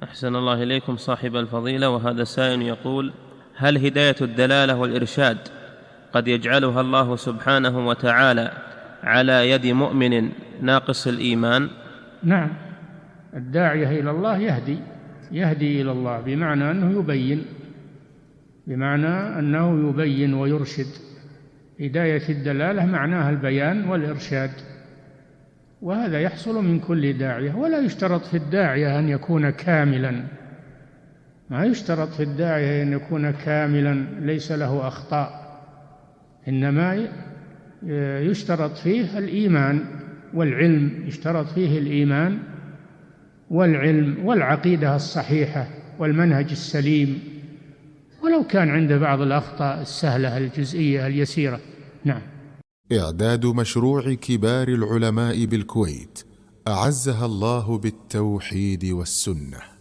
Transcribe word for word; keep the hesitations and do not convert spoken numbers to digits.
أحسن الله إليكم صاحب الفضيلة. وهذا سائل يقول: هل هداية الدلالة والإرشاد قد يجعلها الله سبحانه وتعالى على يد مؤمن ناقص الإيمان؟ نعم، الداعية إلى الله يهدي يهدي إلى الله، بمعنى أنه يبين بمعنى أنه يبين ويرشد. هداية الدلالة معناها البيان والإرشاد، وهذا يحصل من كل داعية. ولا يشترط في الداعية أن يكون كاملا، ما يشترط في الداعية أن يكون كاملا ليس له أخطاء، إنما يشترط فيه الإيمان والعلم، يشترط فيه الإيمان والعلم والعقيدة الصحيحة والمنهج السليم، ولو كان عنده بعض الأخطاء السهلة الجزئية اليسيرة. نعم. إعداد مشروع كبار العلماء بالكويت أعزها الله بالتوحيد والسنة.